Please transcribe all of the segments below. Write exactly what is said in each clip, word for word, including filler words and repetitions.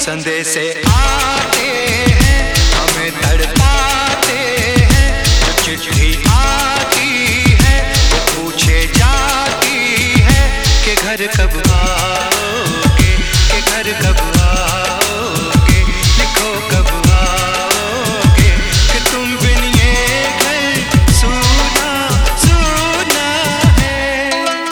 संदेशे आते हैं, हमें तड़पाते हैं। जो चिट्ठी आती है वो पूछे जाती है कि घर कब आओगे, कि घर कब आओगे, लिखो कब आओगे, कि तुम बिन ये घर सूना सूना है।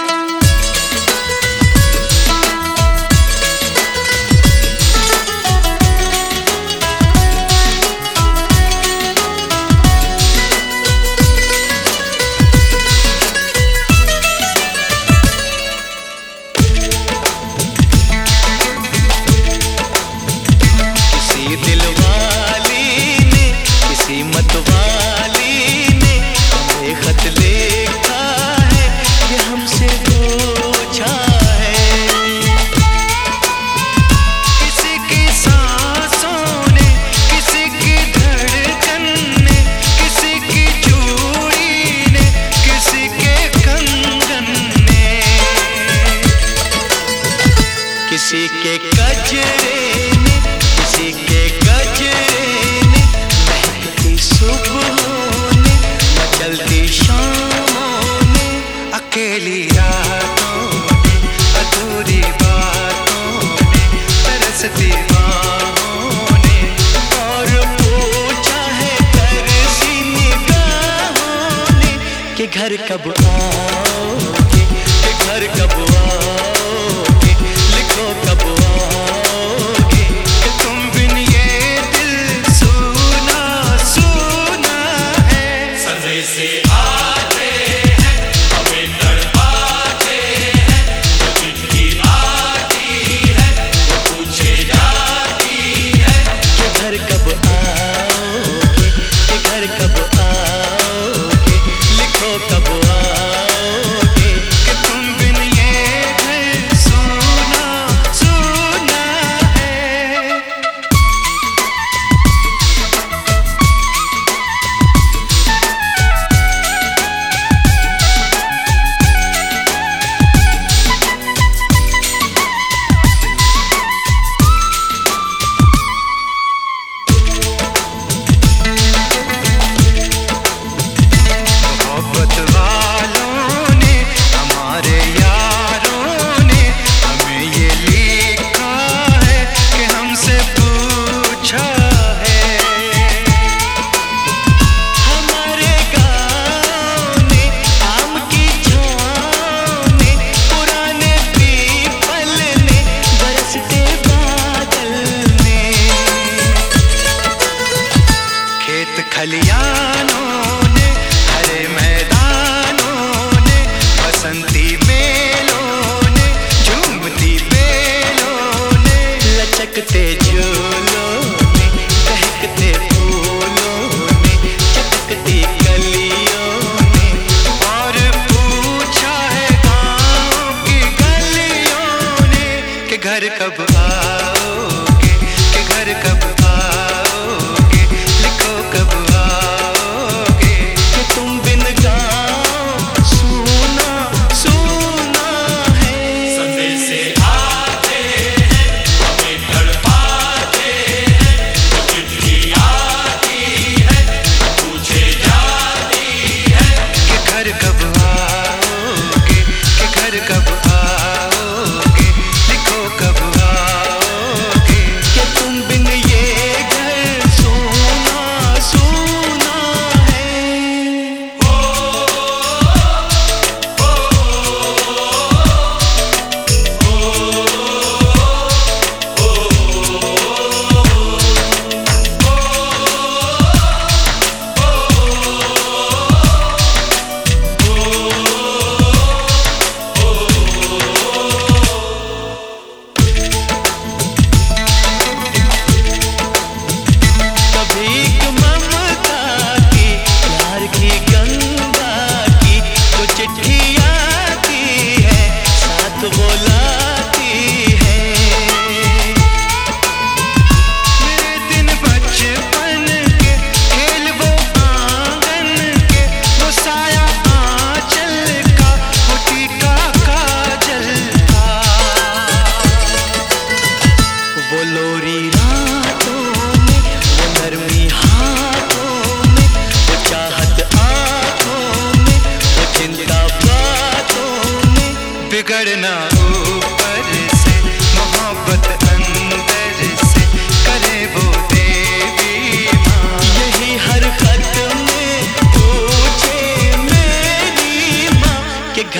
किसी के गजरे ने, किसी के गजरे ने, महकती सुबहों ने, मचलती शामों ने, अकेली रातों ने, अधूरी बातों ने, तरसती बाहों ने, और पूछा है तरसी निगाहों ने कि घर कब आओगे, कि घर कब आओगे, लिखो कब आओगे, कि तुम बिन ये दिल सूना सूना है। संदेशे आते हैं, हमें तड़पाते हैं। जो चिट्ठी आती है वो पूछे जाती है कि घर कब आओगे, कि घर कब आओगे, लिखो कब आओगे, कि तुम बिन ये घर सूना सूना है। मोहब्बत वालों ने, हमारे यारों ने, हमें ये लिखा है कि हमसे पूछा है। हमारे गाँव ने, आम की छाँव ने, पुराने पीपल ने, बरसते बादल ने, खेत खलियानों ने, हरे मैदानों ने, बसंती मेलों ने, झूमती बेलों ने, लचकते झूलों ने, बहकते फूलों ने, चटकती गलियों ने, और पूछा है गाँव की गलियों ने कि घर कब आओगे, कि घर कब आओगे, लिखो कब आओगे, कि तुम बिन गाँव सूना सूना है। संदेशे आते हैं, हमें तड़पाते हैं। जो चिट्ठी आती है वो पूछे जाती है कि घर कब आओगे, कि घर कब आओगे, लिखो कब आओगे।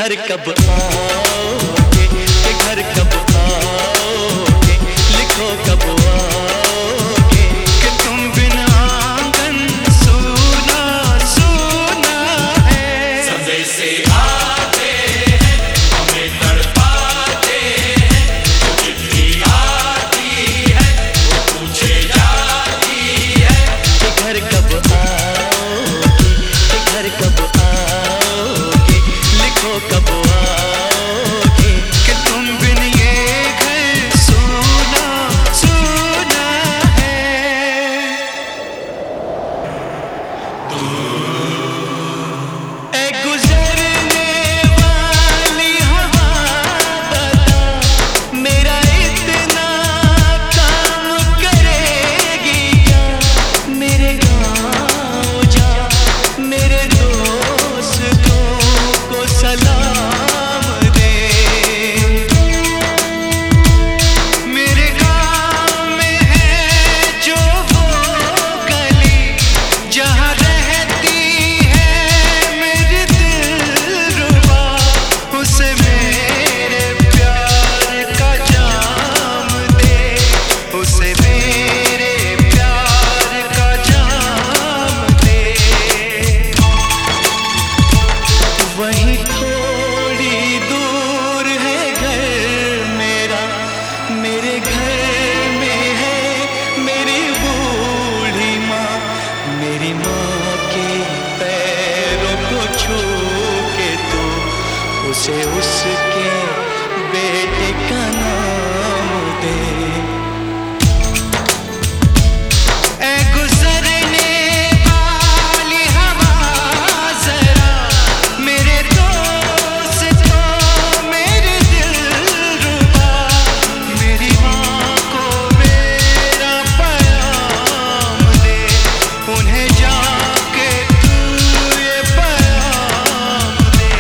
घर कब आओगे, कि घर कब आओगे, लिखो कब आओगे, कि तुम बिन आंगन सूना सूना है। समय से आते हैं हमें तड़पाते हैं, वो चिट्ठी आती है वो पूछे जाती है, कि घर कब आओगे, कि घर कब आओगे, लिखो कब आओगे, कि तुम बिन ये घर सूना सूना है। ऐ गुजरने वाली हवा बता, मेरा इतना काम करेगी क्या, मेरे गाँव जा, मेरे दोस्तों को सलाम दे। मेरे गाँव में है जो वो गली, जहाँ रहती है मेरी दिलरुबा, उसे मेरे प्यार का जाम दे, उसे मेरे प्यार का जाम दे। वहीं थोड़ी दूर है घर मेरा, मेरे घर में है मेरी बूढ़ी माँ, मेरी माँ के पैरों को छू के तू उसे उसके बेटे का नाम दे। ऐ गुजरने वाली हवा जरा, मेरे दोस्तों मेरे दिलरुबा, मेरी माँ को मेरा पैगाम दे, उन्हें जाके तू ये पैगाम दे।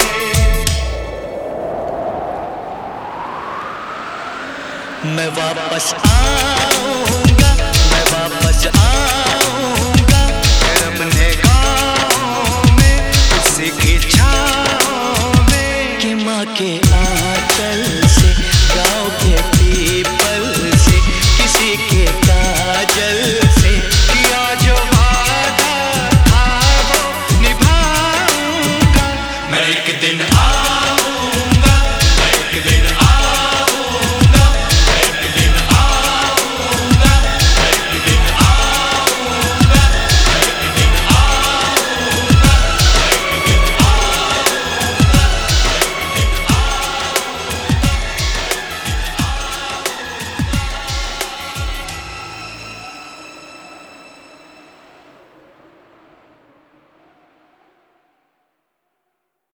मैं वापस आऊंगा, मैं वापस आऊंगा, फिर अपने गाँव में उसी की छाँव में, कि माँ के आंचल से, गाँव के पीपल से, किसी के काजल